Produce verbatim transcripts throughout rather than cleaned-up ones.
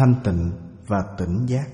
thanh tịnh và tỉnh giác.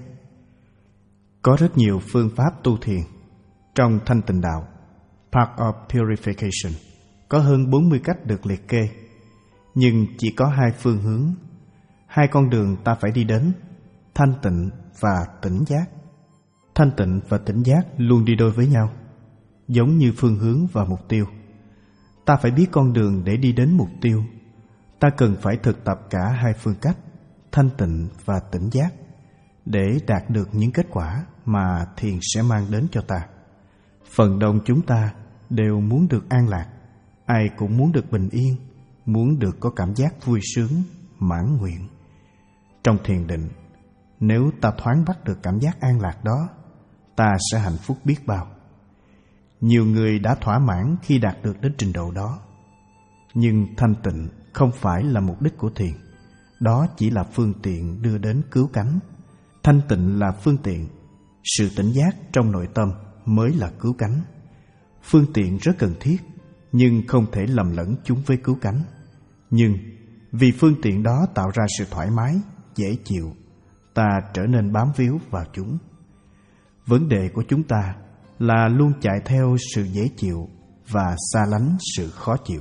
Có rất nhiều phương pháp tu thiền. Trong Thanh Tịnh Đạo, Path of Purification, có hơn bốn mươi cách được liệt kê, nhưng chỉ có hai phương hướng, hai con đường ta phải đi đến: thanh tịnh và tỉnh giác. Thanh tịnh và tỉnh giác luôn đi đôi với nhau, giống như phương hướng và mục tiêu. Ta phải biết con đường để đi đến mục tiêu. Ta cần phải thực tập cả hai phương cách, thanh tịnh và tỉnh giác, để đạt được những kết quả mà thiền sẽ mang đến cho ta. Phần đông chúng ta đều muốn được an lạc, ai cũng muốn được bình yên, muốn được có cảm giác vui sướng, mãn nguyện. Trong thiền định, nếu ta thoáng bắt được cảm giác an lạc đó, ta sẽ hạnh phúc biết bao. Nhiều người đã thỏa mãn khi đạt được đến trình độ đó. Nhưng thanh tịnh không phải là mục đích của thiền, đó chỉ là phương tiện đưa đến cứu cánh. Thanh tịnh là phương tiện, sự tỉnh giác trong nội tâm mới là cứu cánh. Phương tiện rất cần thiết, nhưng không thể lầm lẫn chúng với cứu cánh. Nhưng vì phương tiện đó tạo ra sự thoải mái, dễ chịu, ta trở nên bám víu vào chúng. Vấn đề của chúng ta là luôn chạy theo sự dễ chịu và xa lánh sự khó chịu.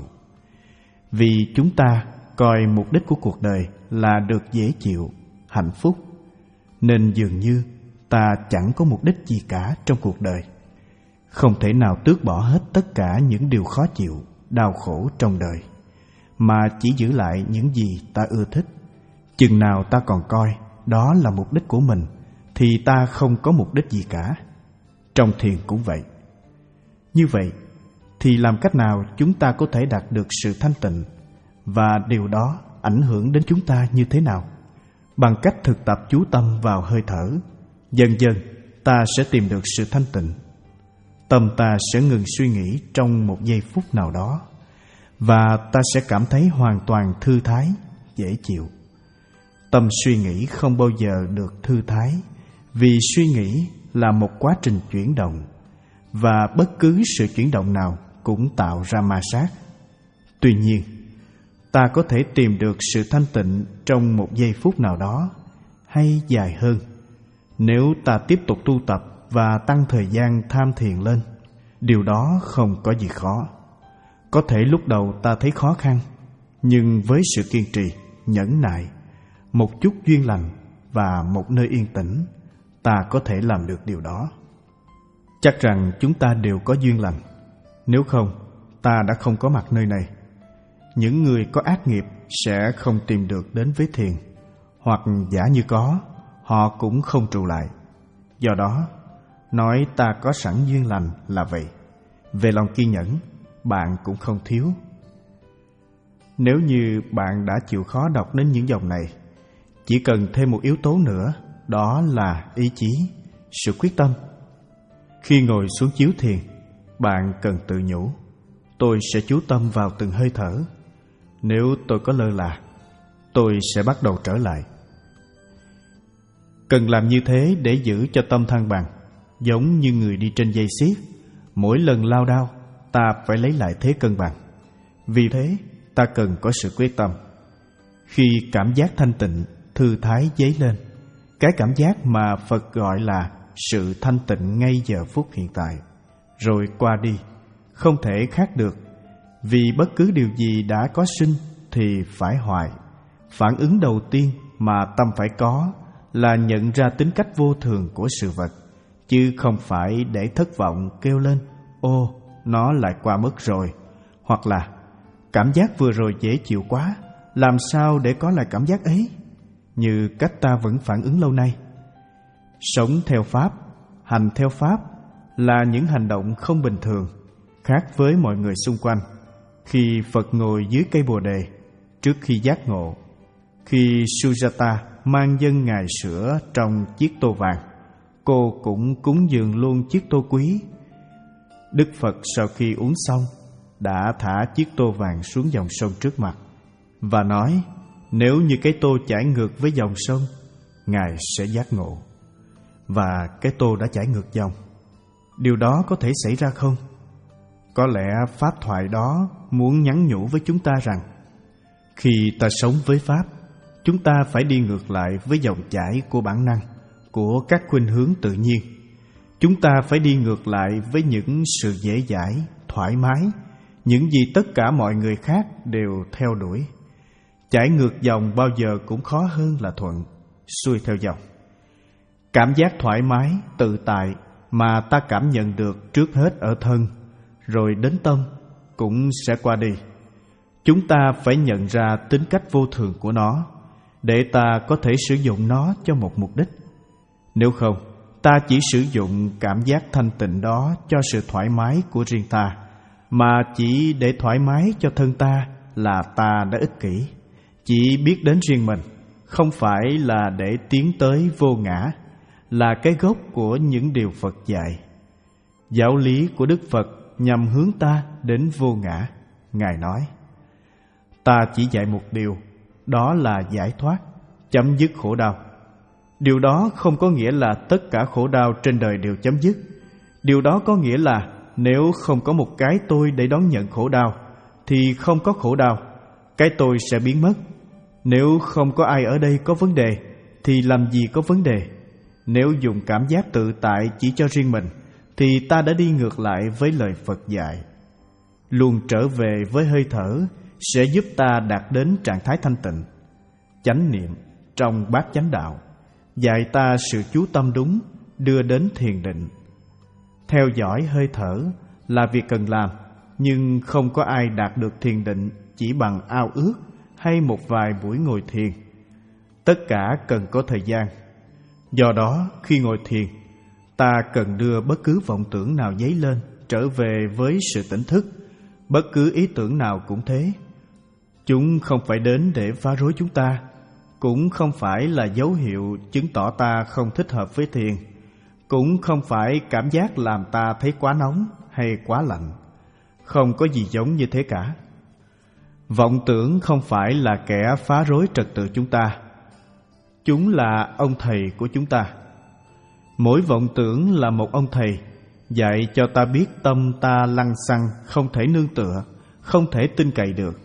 Vì chúng ta coi mục đích của cuộc đời là được dễ chịu, hạnh phúc, nên dường như ta chẳng có mục đích gì cả trong cuộc đời. Không thể nào tước bỏ hết tất cả những điều khó chịu, đau khổ trong đời, mà chỉ giữ lại những gì ta ưa thích. Chừng nào ta còn coi đó là mục đích của mình, thì ta không có mục đích gì cả. Trong thiền cũng vậy. Như vậy thì làm cách nào chúng ta có thể đạt được sự thanh tịnh, và điều đó ảnh hưởng đến chúng ta như thế nào? Bằng cách thực tập chú tâm vào hơi thở, dần dần ta sẽ tìm được sự thanh tịnh. Tâm ta sẽ ngừng suy nghĩ trong một giây phút nào đó, và ta sẽ cảm thấy hoàn toàn thư thái, dễ chịu. Tâm suy nghĩ không bao giờ được thư thái, vì suy nghĩ là một quá trình chuyển động, và bất cứ sự chuyển động nào cũng tạo ra ma sát. Tuy nhiên, ta có thể tìm được sự thanh tịnh trong một giây phút nào đó, hay dài hơn, nếu ta tiếp tục tu tập và tăng thời gian tham thiền lên. Điều đó không có gì khó. Có thể lúc đầu ta thấy khó khăn, nhưng với sự kiên trì, nhẫn nại, một chút duyên lành và một nơi yên tĩnh, ta có thể làm được điều đó. Chắc rằng chúng ta đều có duyên lành, nếu không ta đã không có mặt nơi này. Những người có ác nghiệp sẽ không tìm được đến với thiền, hoặc giả như có, họ cũng không trụ lại. Do đó, nói ta có sẵn duyên lành là vậy. Về lòng kiên nhẫn, bạn cũng không thiếu. Nếu như bạn đã chịu khó đọc đến những dòng này, chỉ cần thêm một yếu tố nữa, đó là ý chí, sự quyết tâm. Khi ngồi xuống chiếu thiền, bạn cần tự nhủ: tôi sẽ chú tâm vào từng hơi thở. Nếu tôi có lơ là, tôi sẽ bắt đầu trở lại. Cần làm như thế để giữ cho tâm thăng bằng, giống như người đi trên dây xiết. Mỗi lần lao đao, ta phải lấy lại thế cân bằng. Vì thế, ta cần có sự quyết tâm. Khi cảm giác thanh tịnh, thư thái dấy lên, cái cảm giác mà Phật gọi là sự thanh tịnh ngay giờ phút hiện tại, rồi qua đi, không thể khác được. Vì bất cứ điều gì đã có sinh thì phải hoại. Phản ứng đầu tiên mà tâm phải có là nhận ra tính cách vô thường của sự vật, chứ không phải để thất vọng kêu lên: ô, nó lại qua mất rồi. Hoặc là: cảm giác vừa rồi dễ chịu quá, làm sao để có lại cảm giác ấy? Như cách ta vẫn phản ứng lâu nay. Sống theo Pháp, hành theo Pháp là những hành động không bình thường, khác với mọi người xung quanh. Khi Phật ngồi dưới cây Bồ Đề, trước khi giác ngộ, khi Sujata mang dâng Ngài sữa trong chiếc tô vàng, cô cũng cúng dường luôn chiếc tô quý. Đức Phật sau khi uống xong đã thả chiếc tô vàng xuống dòng sông trước mặt và nói: nếu như cái tô chảy ngược với dòng sông, Ngài sẽ giác ngộ. Và cái tô đã chảy ngược dòng. Điều đó có thể xảy ra không? Có lẽ pháp thoại đó muốn nhắn nhủ với chúng ta rằng khi ta sống với Pháp, chúng ta phải đi ngược lại với dòng chảy của bản năng, của các khuynh hướng tự nhiên. Chúng ta phải đi ngược lại với những sự dễ dãi, thoải mái, những gì tất cả mọi người khác đều theo đuổi. Chảy ngược dòng bao giờ cũng khó hơn là thuận, xuôi theo dòng. Cảm giác thoải mái, tự tại mà ta cảm nhận được trước hết ở thân, rồi đến tâm, cũng sẽ qua đi. Chúng ta phải nhận ra tính cách vô thường của nó, để ta có thể sử dụng nó cho một mục đích. Nếu không, ta chỉ sử dụng cảm giác thanh tịnh đó cho sự thoải mái của riêng ta, mà chỉ để thoải mái cho thân ta là ta đã ích kỷ, chỉ biết đến riêng mình, không phải là để tiến tới vô ngã, là cái gốc của những điều Phật dạy. Giáo lý của Đức Phật nhằm hướng ta đến vô ngã. Ngài nói, ta chỉ dạy một điều, đó là giải thoát, chấm dứt khổ đau. Điều đó không có nghĩa là tất cả khổ đau trên đời đều chấm dứt. Điều đó có nghĩa là nếu không có một cái tôi để đón nhận khổ đau, thì không có khổ đau, cái tôi sẽ biến mất. Nếu không có ai ở đây có vấn đề, thì làm gì có vấn đề? Nếu dùng cảm giác tự tại chỉ cho riêng mình, thì ta đã đi ngược lại với lời Phật dạy. Luôn trở về với hơi thở sẽ giúp ta đạt đến trạng thái thanh tịnh. Chánh niệm trong bát chánh đạo dạy ta sự chú tâm đúng, đưa đến thiền định. Theo dõi hơi thở là việc cần làm, nhưng không có ai đạt được thiền định chỉ bằng ao ước hay một vài buổi ngồi thiền. Tất cả cần có thời gian. Do đó, khi ngồi thiền, ta cần đưa bất cứ vọng tưởng nào dấy lên trở về với sự tỉnh thức. Bất cứ ý tưởng nào cũng thế. Chúng không phải đến để phá rối chúng ta, cũng không phải là dấu hiệu chứng tỏ ta không thích hợp với thiền, cũng không phải cảm giác làm ta thấy quá nóng hay quá lạnh. Không có gì giống như thế cả. Vọng tưởng không phải là kẻ phá rối trật tự chúng ta. Chúng là ông thầy của chúng ta. Mỗi vọng tưởng là một ông thầy, dạy cho ta biết tâm ta lăng xăng, không thể nương tựa, không thể tin cậy được.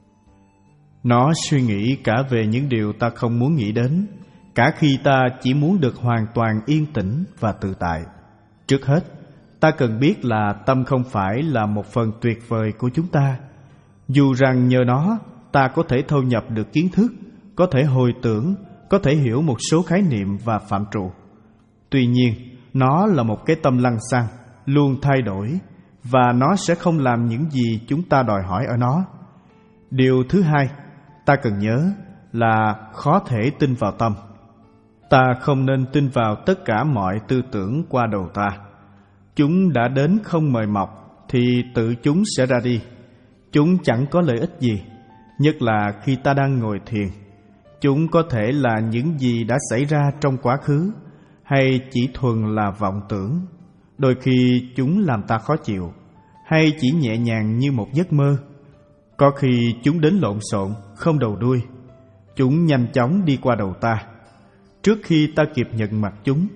Nó suy nghĩ cả về những điều ta không muốn nghĩ đến, cả khi ta chỉ muốn được hoàn toàn yên tĩnh và tự tại. Trước hết, ta cần biết là tâm không phải là một phần tuyệt vời của chúng ta. Dù rằng nhờ nó, ta có thể thâu nhập được kiến thức, có thể hồi tưởng, có thể hiểu một số khái niệm và phạm trụ. Tuy nhiên, nó là một cái tâm lăng xăng, luôn thay đổi, và nó sẽ không làm những gì chúng ta đòi hỏi ở nó. Điều thứ hai, ta cần nhớ là khó thể tin vào tâm. Ta không nên tin vào tất cả mọi tư tưởng qua đầu ta. Chúng đã đến không mời mọc, thì tự chúng sẽ ra đi. Chúng chẳng có lợi ích gì, nhất là khi ta đang ngồi thiền. Chúng có thể là những gì đã xảy ra trong quá khứ, hay chỉ thuần là vọng tưởng. Đôi khi chúng làm ta khó chịu, hay chỉ nhẹ nhàng như một giấc mơ. Có khi chúng đến lộn xộn, không đầu đuôi. Chúng nhanh chóng đi qua đầu ta, trước khi ta kịp nhận mặt chúng.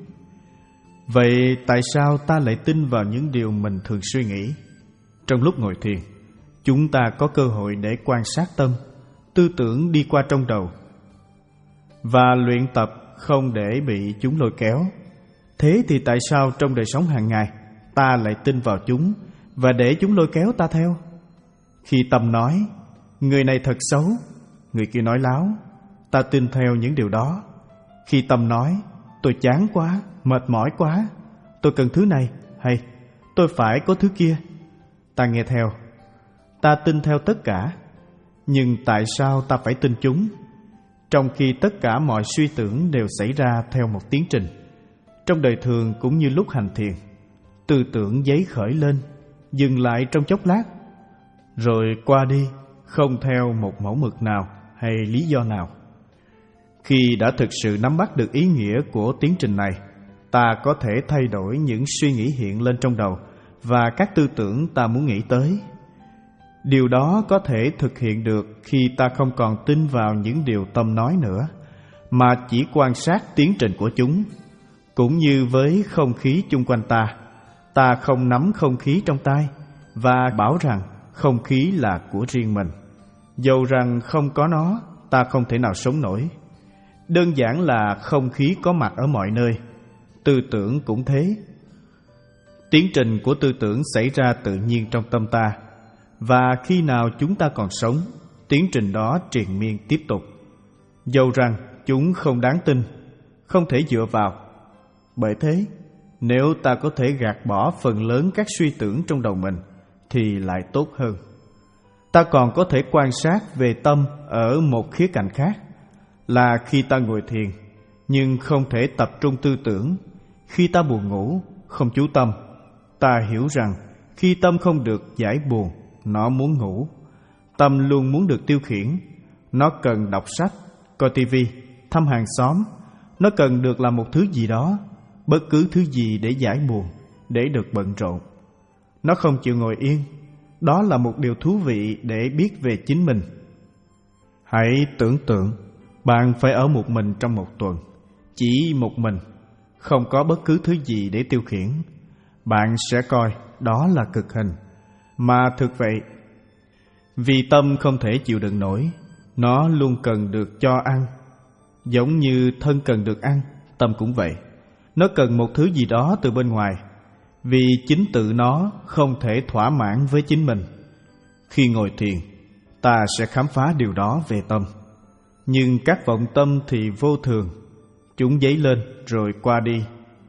Vậy tại sao ta lại tin vào những điều mình thường suy nghĩ? Trong lúc ngồi thiền, chúng ta có cơ hội để quan sát tâm, tư tưởng đi qua trong đầu, và luyện tập không để bị chúng lôi kéo. Thế thì tại sao trong đời sống hàng ngày ta lại tin vào chúng và để chúng lôi kéo ta theo? Khi tâm nói, người này thật xấu, người kia nói láo, ta tin theo những điều đó. Khi tâm nói, tôi chán quá, mệt mỏi quá, tôi cần thứ này, hay tôi phải có thứ kia, ta nghe theo. Ta tin theo tất cả. Nhưng tại sao ta phải tin chúng, trong khi tất cả mọi suy tưởng đều xảy ra theo một tiến trình? Trong đời thường cũng như lúc hành thiền, tư tưởng giấy khởi lên, dừng lại trong chốc lát, rồi qua đi, không theo một mẫu mực nào hay lý do nào. Khi đã thực sự nắm bắt được ý nghĩa của tiến trình này, ta có thể thay đổi những suy nghĩ hiện lên trong đầu và các tư tưởng ta muốn nghĩ tới. Điều đó có thể thực hiện được khi ta không còn tin vào những điều tâm nói nữa, mà chỉ quan sát tiến trình của chúng. Cũng như với không khí chung quanh ta, ta không nắm không khí trong tay và bảo rằng không khí là của riêng mình. Dầu rằng không có nó ta không thể nào sống nổi. Đơn giản là không khí có mặt ở mọi nơi. Tư tưởng cũng thế. Tiến trình của tư tưởng xảy ra tự nhiên trong tâm ta, và khi nào chúng ta còn sống, tiến trình đó triền miên tiếp tục. Dầu rằng chúng không đáng tin, không thể dựa vào. Bởi thế, nếu ta có thể gạt bỏ phần lớn các suy tưởng trong đầu mình thì lại tốt hơn. Ta còn có thể quan sát về tâm ở một khía cạnh khác, là khi ta ngồi thiền nhưng không thể tập trung tư tưởng, khi ta buồn ngủ không chú tâm, ta hiểu rằng khi tâm không được giải buồn, nó muốn ngủ. Tâm luôn muốn được tiêu khiển. Nó cần đọc sách, coi tivi, thăm hàng xóm. Nó cần được làm một thứ gì đó, bất cứ thứ gì để giải buồn, để được bận rộn. Nó không chịu ngồi yên. Đó là một điều thú vị để biết về chính mình. Hãy tưởng tượng bạn phải ở một mình trong một tuần, chỉ một mình, không có bất cứ thứ gì để tiêu khiển. Bạn sẽ coi đó là cực hình, mà thực vậy. Vì tâm không thể chịu đựng nổi, nó luôn cần được cho ăn. Giống như thân cần được ăn, tâm cũng vậy. Nó cần một thứ gì đó từ bên ngoài, vì chính tự nó không thể thỏa mãn với chính mình. Khi ngồi thiền, ta sẽ khám phá điều đó về tâm. Nhưng các vọng tâm thì vô thường. Chúng dấy lên rồi qua đi.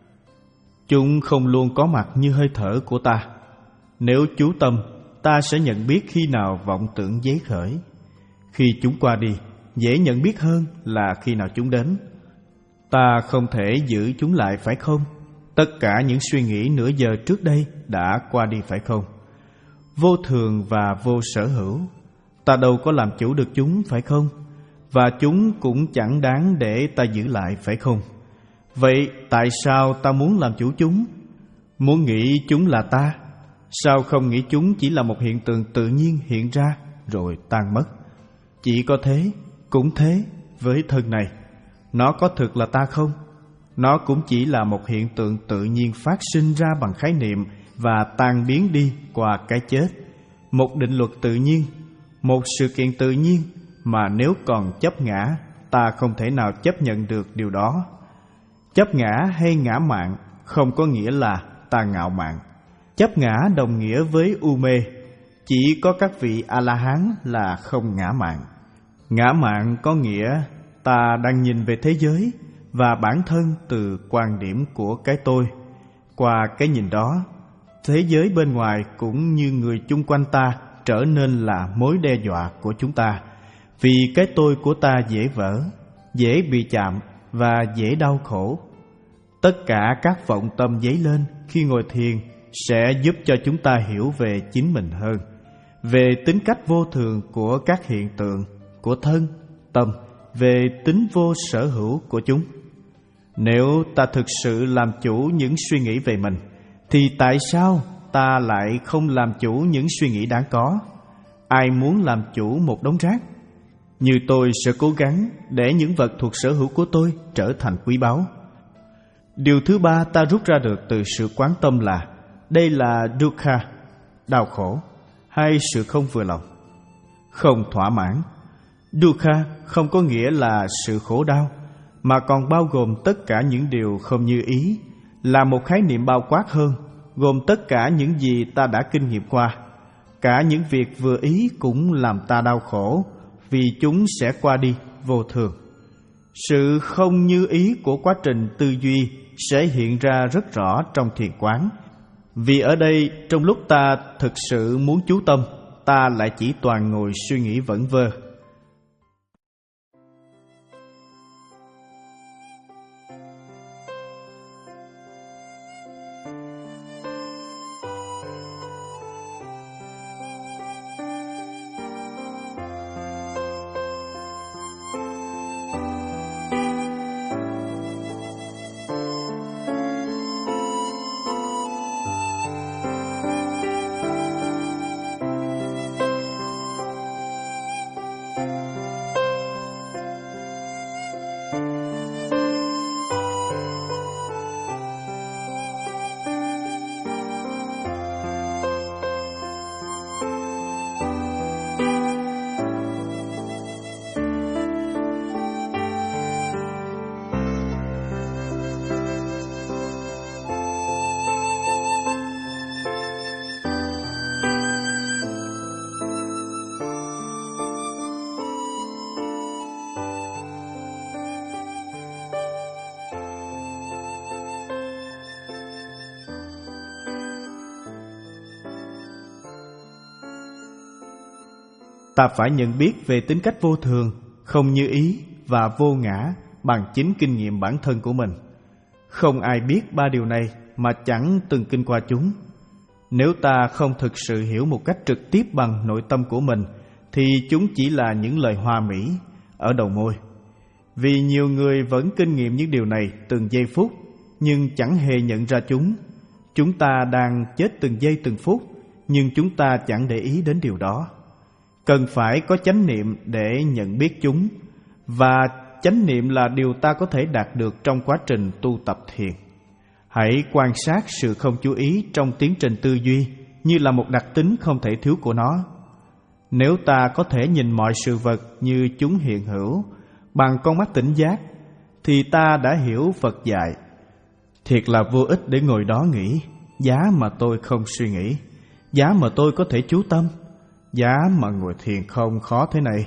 Chúng không luôn có mặt như hơi thở của ta. Nếu chú tâm, ta sẽ nhận biết khi nào vọng tưởng dấy khởi. Khi chúng qua đi, dễ nhận biết hơn là khi nào chúng đến. Ta không thể giữ chúng lại, phải không? Tất cả những suy nghĩ nửa giờ trước đây đã qua đi, phải không? Vô thường và vô sở hữu, ta đâu có làm chủ được chúng, phải không? Và chúng cũng chẳng đáng để ta giữ lại, phải không? Vậy tại sao ta muốn làm chủ chúng? Muốn nghĩ chúng là ta? Sao không nghĩ chúng chỉ là một hiện tượng tự nhiên hiện ra rồi tan mất? Chỉ có thế, cũng thế với thân này. Nó có thực là ta không? Nó cũng chỉ là một hiện tượng tự nhiên phát sinh ra bằng khái niệm và tan biến đi qua cái chết. Một định luật tự nhiên, một sự kiện tự nhiên mà nếu còn chấp ngã, ta không thể nào chấp nhận được điều đó. Chấp ngã hay ngã mạn không có nghĩa là ta ngạo mạn. Chấp ngã đồng nghĩa với u mê. Chỉ có các vị A-la-hán là không ngã mạn. Ngã mạn có nghĩa ta đang nhìn về thế giới và bản thân từ quan điểm của cái tôi. Qua cái nhìn đó, thế giới bên ngoài cũng như người chung quanh ta trở nên là mối đe dọa của chúng ta. Vì cái tôi của ta dễ vỡ, dễ bị chạm và dễ đau khổ. Tất cả các vọng tâm dấy lên khi ngồi thiền sẽ giúp cho chúng ta hiểu về chính mình hơn, về tính cách vô thường của các hiện tượng, của thân, tâm, về tính vô sở hữu của chúng. Nếu ta thực sự làm chủ những suy nghĩ về mình, thì tại sao ta lại không làm chủ những suy nghĩ đáng có? Ai muốn làm chủ một đống rác? Như tôi sẽ cố gắng để những vật thuộc sở hữu của tôi trở thành quý báu. Điều thứ ba ta rút ra được từ sự quán tâm là đây là dukkha, đau khổ, hay sự không vừa lòng, không thỏa mãn. Dukkha không có nghĩa là sự khổ đau, mà còn bao gồm tất cả những điều không như ý, là một khái niệm bao quát hơn, gồm tất cả những gì ta đã kinh nghiệm qua. Cả những việc vừa ý cũng làm ta đau khổ, vì chúng sẽ qua đi, vô thường. Sự không như ý của quá trình tư duy sẽ hiện ra rất rõ trong thiền quán. Vì ở đây, trong lúc ta thực sự muốn chú tâm, ta lại chỉ toàn ngồi suy nghĩ vẩn vơ. Ta phải nhận biết về tính cách vô thường, không như ý và vô ngã bằng chính kinh nghiệm bản thân của mình. Không ai biết ba điều này mà chẳng từng kinh qua chúng. Nếu ta không thực sự hiểu một cách trực tiếp bằng nội tâm của mình, thì chúng chỉ là những lời hoa mỹ ở đầu môi. Vì nhiều người vẫn kinh nghiệm những điều này từng giây phút, nhưng chẳng hề nhận ra chúng. Chúng ta đang chết từng giây từng phút, nhưng chúng ta chẳng để ý đến điều đó. Cần phải có chánh niệm để nhận biết chúng, và chánh niệm là điều ta có thể đạt được trong quá trình tu tập thiền. Hãy quan sát sự không chú ý trong tiến trình tư duy như là một đặc tính không thể thiếu của nó. Nếu ta có thể nhìn mọi sự vật như chúng hiện hữu bằng con mắt tỉnh giác, thì ta đã hiểu Phật dạy: thiệt là vô ích để ngồi đó nghĩ, giá mà tôi không suy nghĩ, giá mà tôi có thể chú tâm, giá mà ngồi thiền không khó thế này,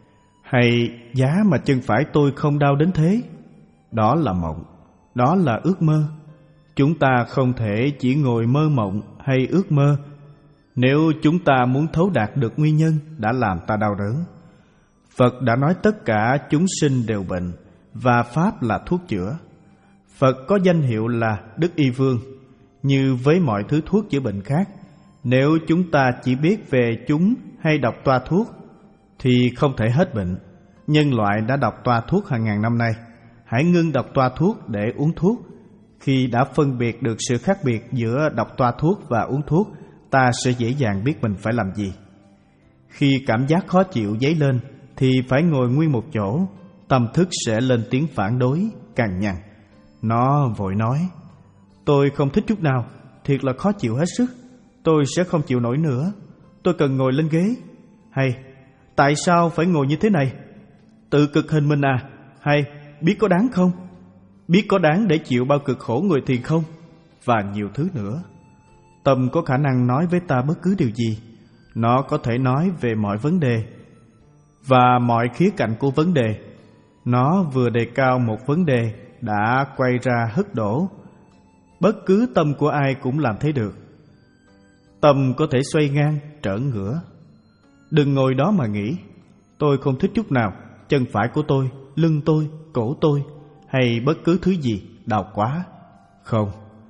hay giá mà chân phải tôi không đau đến thế. Đó là mộng, đó là ước mơ. Chúng ta không thể chỉ ngồi mơ mộng hay ước mơ nếu chúng ta muốn thấu đạt được nguyên nhân đã làm ta đau đớn. Phật đã nói tất cả chúng sinh đều bệnh, và Pháp là thuốc chữa. Phật có danh hiệu là Đức Y Vương. Như với mọi thứ thuốc chữa bệnh khác, nếu chúng ta chỉ biết về chúng hay đọc toa thuốc thì không thể hết bệnh. Nhân loại đã đọc toa thuốc hàng ngàn năm nay. Hãy ngưng đọc toa thuốc để uống thuốc. Khi đã phân biệt được sự khác biệt giữa đọc toa thuốc và uống thuốc, ta sẽ dễ dàng biết mình phải làm gì. Khi cảm giác khó chịu dấy lên thì phải ngồi nguyên một chỗ. Tâm thức sẽ lên tiếng phản đối, cằn nhằn. Nó vội nói: tôi không thích chút nào, thiệt là khó chịu hết sức, tôi sẽ không chịu nổi nữa, tôi cần ngồi lên ghế. Hay tại sao phải ngồi như thế này? Tự cực hình mình à? Hay biết có đáng không? Biết có đáng để chịu bao cực khổ ngồi thiền không? Và nhiều thứ nữa. Tâm có khả năng nói với ta bất cứ điều gì. Nó có thể nói về mọi vấn đề và mọi khía cạnh của vấn đề. Nó vừa đề cao một vấn đề đã quay ra hất đổ. Bất cứ tâm của ai cũng làm thế được. Tâm có thể xoay ngang, trở ngửa. Đừng ngồi đó mà nghĩ: tôi không thích chút nào, chân phải của tôi, lưng tôi, cổ tôi, hay bất cứ thứ gì đau quá. Không.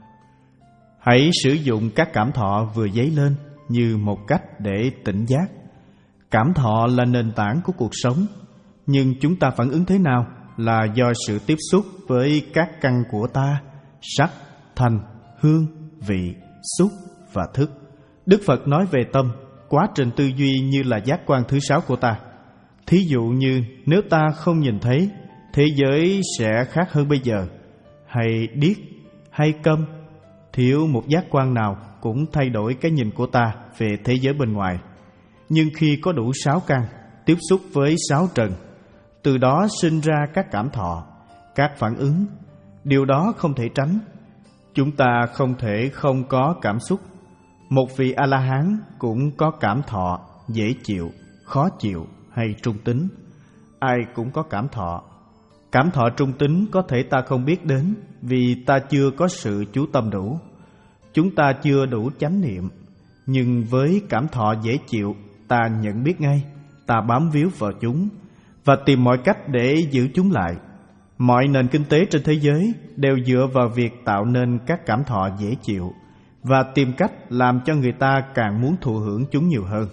Hãy sử dụng các cảm thọ vừa dấy lên như một cách để tỉnh giác. Cảm thọ là nền tảng của cuộc sống, nhưng chúng ta phản ứng thế nào là do sự tiếp xúc với các căn của ta: sắc, thanh, hương, vị, xúc và thức. Đức Phật nói về tâm, quá trình tư duy như là giác quan thứ sáu của ta. Thí dụ như nếu ta không nhìn thấy, thế giới sẽ khác hơn bây giờ. Hay điếc, hay câm, thiếu một giác quan nào cũng thay đổi cái nhìn của ta về thế giới bên ngoài. Nhưng khi có đủ sáu căn, tiếp xúc với sáu trần, từ đó sinh ra các cảm thọ, các phản ứng. Điều đó không thể tránh. Chúng ta không thể không có cảm xúc. Một vị A-la-hán cũng có cảm thọ dễ chịu, khó chịu hay trung tính. Ai cũng có cảm thọ. Cảm thọ trung tính có thể ta không biết đến vì ta chưa có sự chú tâm đủ. Chúng ta chưa đủ chánh niệm. Nhưng với cảm thọ dễ chịu, ta nhận biết ngay, ta bám víu vào chúng và tìm mọi cách để giữ chúng lại. Mọi nền kinh tế trên thế giới đều dựa vào việc tạo nên các cảm thọ dễ chịu và tìm cách làm cho người ta càng muốn thụ hưởng chúng nhiều hơn.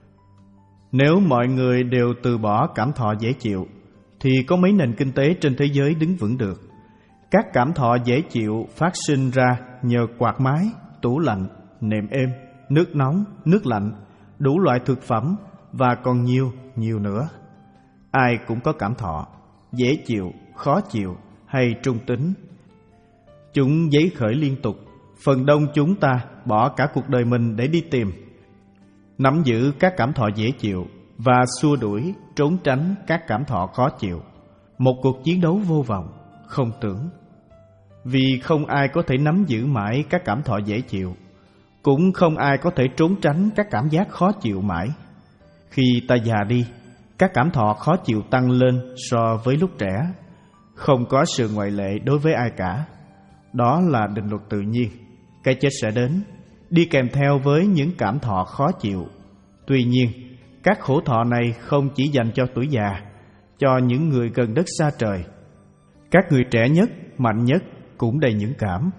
Nếu mọi người đều từ bỏ cảm thọ dễ chịu, thì có mấy nền kinh tế trên thế giới đứng vững được. Các cảm thọ dễ chịu phát sinh ra nhờ quạt máy, tủ lạnh, nệm êm, nước nóng, nước lạnh, đủ loại thực phẩm và còn nhiều, nhiều nữa. Ai cũng có cảm thọ, dễ chịu, khó chịu hay trung tính. Chúng dấy khởi liên tục. Phần đông chúng ta bỏ cả cuộc đời mình để đi tìm, nắm giữ các cảm thọ dễ chịu và xua đuổi, trốn tránh các cảm thọ khó chịu. Một cuộc chiến đấu vô vọng, không tưởng. Vì không ai có thể nắm giữ mãi các cảm thọ dễ chịu, cũng không ai có thể trốn tránh các cảm giác khó chịu mãi. Khi ta già đi, các cảm thọ khó chịu tăng lên so với lúc trẻ. Không có sự ngoại lệ đối với ai cả. Đó là định luật tự nhiên. Cái chết sẽ đến, đi kèm theo với những cảm thọ khó chịu. Tuy nhiên, các khổ thọ này không chỉ dành cho tuổi già, cho những người gần đất xa trời. Các người trẻ nhất, mạnh nhất cũng đầy những cảm.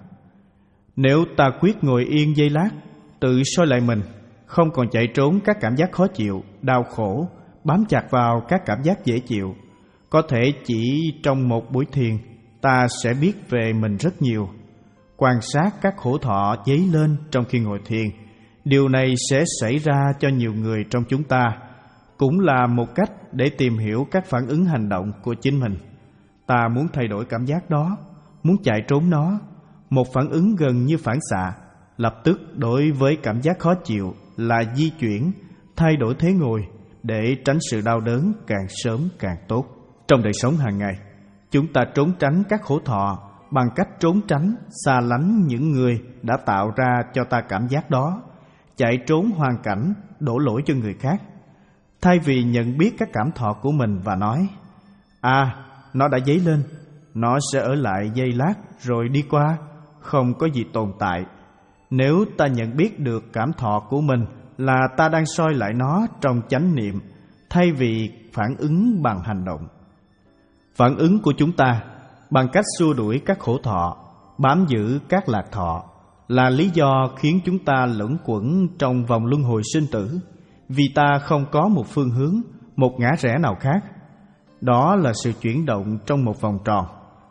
Nếu ta quyết ngồi yên giây lát, tự soi lại mình, không còn chạy trốn các cảm giác khó chịu, đau khổ, bám chặt vào các cảm giác dễ chịu, có thể chỉ trong một buổi thiền, ta sẽ biết về mình rất nhiều. Quan sát các khổ thọ dấy lên trong khi ngồi thiền. Điều này sẽ xảy ra cho nhiều người trong chúng ta, cũng là một cách để tìm hiểu các phản ứng hành động của chính mình. Ta muốn thay đổi cảm giác đó, muốn chạy trốn nó, một phản ứng gần như phản xạ, lập tức đối với cảm giác khó chịu là di chuyển, thay đổi thế ngồi để tránh sự đau đớn càng sớm càng tốt. Trong đời sống hàng ngày, chúng ta trốn tránh các khổ thọ bằng cách trốn tránh, xa lánh những người đã tạo ra cho ta cảm giác đó, chạy trốn hoàn cảnh, đổ lỗi cho người khác. Thay vì nhận biết các cảm thọ của mình và nói, à, nó đã dấy lên, nó sẽ ở lại giây lát rồi đi qua, không có gì tồn tại. Nếu ta nhận biết được cảm thọ của mình là ta đang soi lại nó trong chánh niệm, thay vì phản ứng bằng hành động. Phản ứng của chúng ta bằng cách xua đuổi các khổ thọ, bám giữ các lạc thọ là lý do khiến chúng ta luẩn quẩn trong vòng luân hồi sinh tử, vì ta không có một phương hướng, một ngã rẽ nào khác. Đó là sự chuyển động trong một vòng tròn.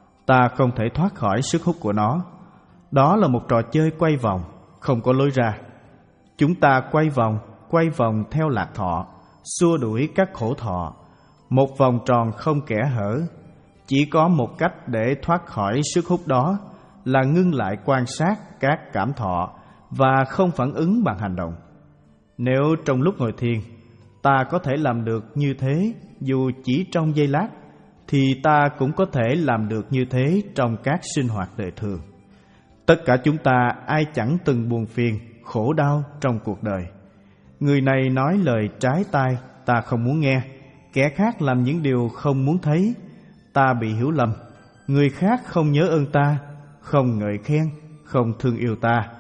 Ta không thể thoát khỏi sức hút của nó. Đó là một trò chơi quay vòng, không có lối ra. Chúng ta quay vòng, quay vòng theo lạc thọ, xua đuổi các khổ thọ. Một vòng tròn không kẽ hở. Chỉ có một cách để thoát khỏi sức hút đó là ngưng lại quan sát các cảm thọ và không phản ứng bằng hành động. Nếu trong lúc ngồi thiền ta có thể làm được như thế dù chỉ trong giây lát, thì ta cũng có thể làm được như thế trong các sinh hoạt đời thường. Tất cả chúng ta ai chẳng từng buồn phiền, khổ đau trong cuộc đời. Người này nói lời trái tai ta không muốn nghe, kẻ khác làm những điều không muốn thấy, ta bị hiểu lầm, người khác không nhớ ơn ta, không ngợi khen, không thương yêu ta.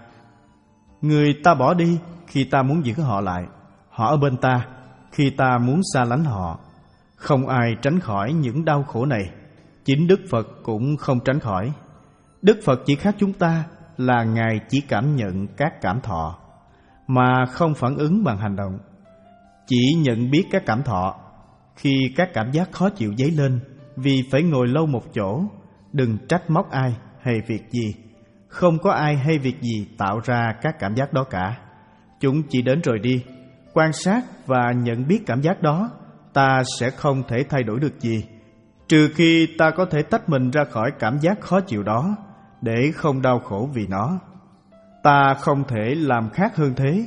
Người ta bỏ đi khi ta muốn giữ họ lại, họ ở bên ta khi ta muốn xa lánh họ. Không ai tránh khỏi những đau khổ này, chính Đức Phật cũng không tránh khỏi. Đức Phật chỉ khác chúng ta là Ngài chỉ cảm nhận các cảm thọ mà không phản ứng bằng hành động, chỉ nhận biết các cảm thọ. Khi các cảm giác khó chịu dấy lên vì phải ngồi lâu một chỗ, đừng trách móc ai hay việc gì. Không có ai hay việc gì tạo ra các cảm giác đó cả. Chúng chỉ đến rồi đi. Quan sát và nhận biết cảm giác đó, ta sẽ không thể thay đổi được gì, trừ khi ta có thể tách mình ra khỏi cảm giác khó chịu đó để không đau khổ vì nó. Ta không thể làm khác hơn thế.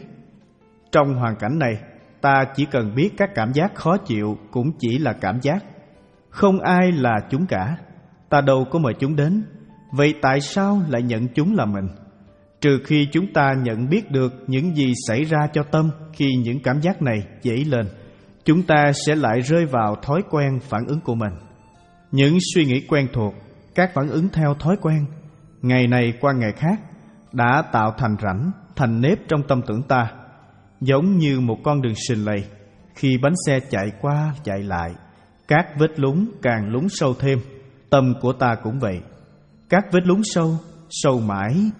Trong hoàn cảnh này, ta chỉ cần biết các cảm giác khó chịu cũng chỉ là cảm giác. Không ai là chúng cả. Ta đâu có mời chúng đến. Vậy tại sao lại nhận chúng là mình? Trừ khi chúng ta nhận biết được những gì xảy ra cho tâm khi những cảm giác này dấy lên, chúng ta sẽ lại rơi vào thói quen phản ứng của mình. Những suy nghĩ quen thuộc, các phản ứng theo thói quen, ngày này qua ngày khác, đã tạo thành rãnh, thành nếp trong tâm tưởng ta. Giống như một con đường sình lầy, khi bánh xe chạy qua chạy lại, các vết lún càng lún sâu thêm. Tâm của ta cũng vậy. Các vết lún sâu, sâu mãi,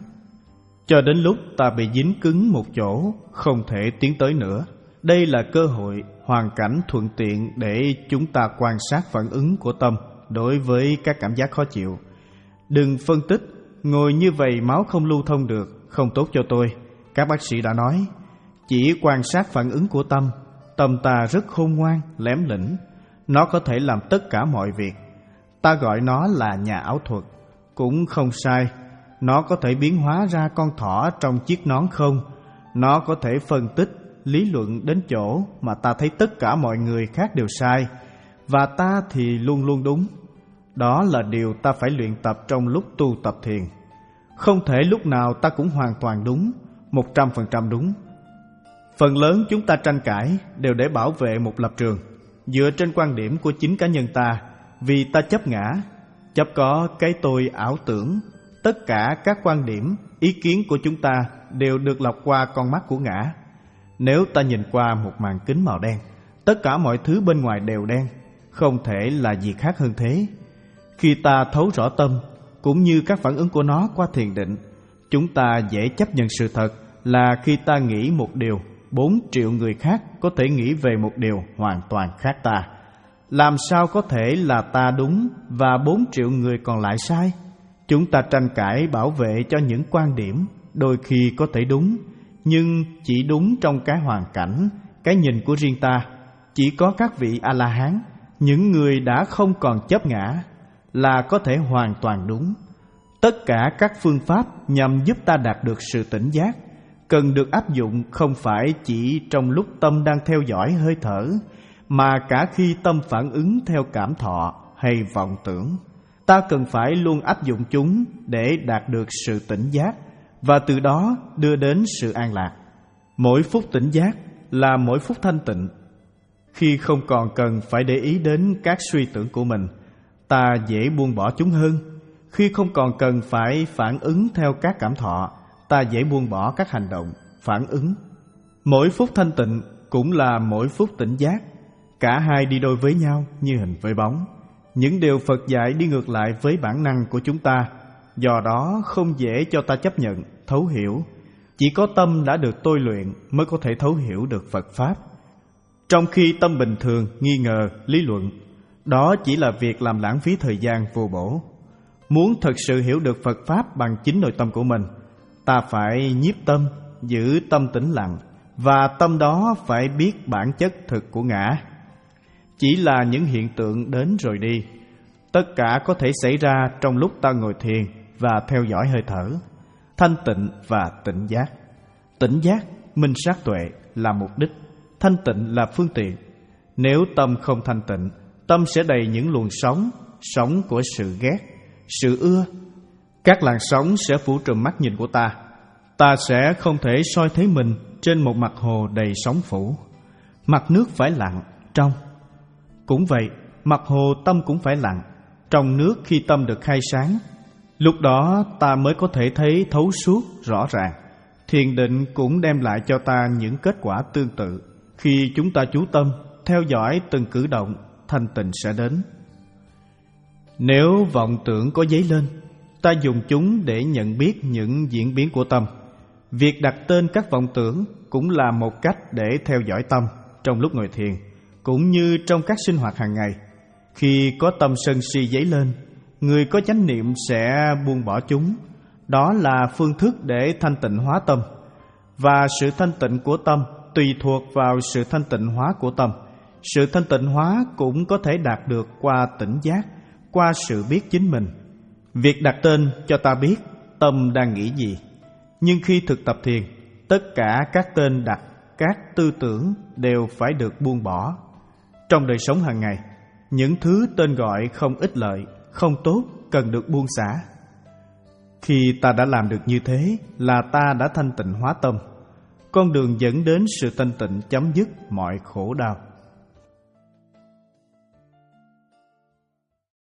cho đến lúc ta bị dính cứng một chỗ, không thể tiến tới nữa. Đây là cơ hội, hoàn cảnh thuận tiện để chúng ta quan sát phản ứng của tâm đối với các cảm giác khó chịu. Đừng phân tích, ngồi như vậy máu không lưu thông được, không tốt cho tôi. Các bác sĩ đã nói, chỉ quan sát phản ứng của tâm. Tâm ta rất khôn ngoan, lém lĩnh. Nó có thể làm tất cả mọi việc. Ta gọi nó là nhà ảo thuật, cũng không sai. Nó có thể biến hóa ra con thỏ trong chiếc nón không. Nó có thể phân tích, lý luận đến chỗ mà ta thấy tất cả mọi người khác đều sai, và ta thì luôn luôn đúng. Đó là điều ta phải luyện tập trong lúc tu tập thiền. Không thể lúc nào ta cũng hoàn toàn đúng, một trăm phần trăm đúng. Phần lớn chúng ta tranh cãi đều để bảo vệ một lập trường, dựa trên quan điểm của chính cá nhân ta, vì ta chấp ngã, chấp có cái tôi ảo tưởng. Tất cả các quan điểm, ý kiến của chúng ta đều được lọc qua con mắt của ngã. Nếu ta nhìn qua một màn kính màu đen, Tất cả mọi thứ bên ngoài đều đen, không thể là gì khác hơn thế. Khi ta thấu rõ tâm, cũng như các phản ứng của nó qua thiền định, chúng ta dễ chấp nhận sự thật là khi ta nghĩ một điều, bốn triệu người khác có thể nghĩ về một điều hoàn toàn khác ta. Làm sao có thể là ta đúng và bốn triệu người còn lại sai? Chúng ta tranh cãi bảo vệ cho những quan điểm đôi khi có thể đúng, nhưng chỉ đúng trong cái hoàn cảnh, cái nhìn của riêng ta. Chỉ có các vị A-la-hán, những người đã không còn chấp ngã, là có thể hoàn toàn đúng. Tất cả các phương pháp nhằm giúp ta đạt được sự tỉnh giác cần được áp dụng không phải chỉ trong lúc tâm đang theo dõi hơi thở, mà cả khi tâm phản ứng theo cảm thọ hay vọng tưởng. Ta cần phải luôn áp dụng chúng để đạt được sự tỉnh giác và từ đó đưa đến sự an lạc. Mỗi phút tỉnh giác là mỗi phút thanh tịnh. Khi không còn cần phải để ý đến các suy tưởng của mình, ta dễ buông bỏ chúng hơn. Khi không còn cần phải phản ứng theo các cảm thọ, ta dễ buông bỏ các hành động, phản ứng. Mỗi phút thanh tịnh cũng là mỗi phút tỉnh giác. Cả hai đi đôi với nhau như hình với bóng. Những điều Phật dạy đi ngược lại với bản năng của chúng ta, do đó không dễ cho ta chấp nhận, thấu hiểu. Chỉ có tâm đã được tôi luyện mới có thể thấu hiểu được Phật Pháp. Trong khi tâm bình thường, nghi ngờ, lý luận, đó chỉ là việc làm lãng phí thời gian vô bổ. Muốn thật sự hiểu được Phật Pháp bằng chính nội tâm của mình, ta phải nhiếp tâm, giữ tâm tĩnh lặng, và tâm đó phải biết bản chất thực của ngã. Chỉ là những hiện tượng đến rồi đi. Tất cả có thể xảy ra trong lúc ta ngồi thiền và theo dõi hơi thở. Thanh tịnh và tỉnh giác. Tỉnh giác, minh sát tuệ là mục đích, thanh tịnh là phương tiện. Nếu tâm không thanh tịnh, tâm sẽ đầy những luồng sóng, sóng của sự ghét, sự ưa. Các làn sóng sẽ phủ trùm mắt nhìn của ta. Ta sẽ không thể soi thấy mình trên một mặt hồ đầy sóng phủ. Mặt nước phải lặng, trong. Cũng vậy, mặt hồ tâm cũng phải lặng, trong nước khi tâm được khai sáng. Lúc đó ta mới có thể thấy thấu suốt, rõ ràng. Thiền định cũng đem lại cho ta những kết quả tương tự. Khi chúng ta chú tâm, theo dõi từng cử động, thanh tịnh sẽ đến. Nếu vọng tưởng có dấy lên, ta dùng chúng để nhận biết những diễn biến của tâm. Việc đặt tên các vọng tưởng cũng là một cách để theo dõi tâm trong lúc ngồi thiền, cũng như trong các sinh hoạt hàng ngày. Khi có tâm sân si dấy lên, người có chánh niệm sẽ buông bỏ chúng. Đó là phương thức để thanh tịnh hóa tâm. Và sự thanh tịnh của tâm tùy thuộc vào sự thanh tịnh hóa của tâm. Sự thanh tịnh hóa cũng có thể đạt được qua tỉnh giác, qua sự biết chính mình. Việc đặt tên cho ta biết tâm đang nghĩ gì. Nhưng khi thực tập thiền, tất cả các tên đặt, các tư tưởng đều phải được buông bỏ. Trong đời sống hàng ngày, những thứ tên gọi không ích lợi, không tốt cần được buông xả. Khi ta đã làm được như thế là ta đã thanh tịnh hóa tâm. Con đường dẫn đến sự thanh tịnh chấm dứt mọi khổ đau.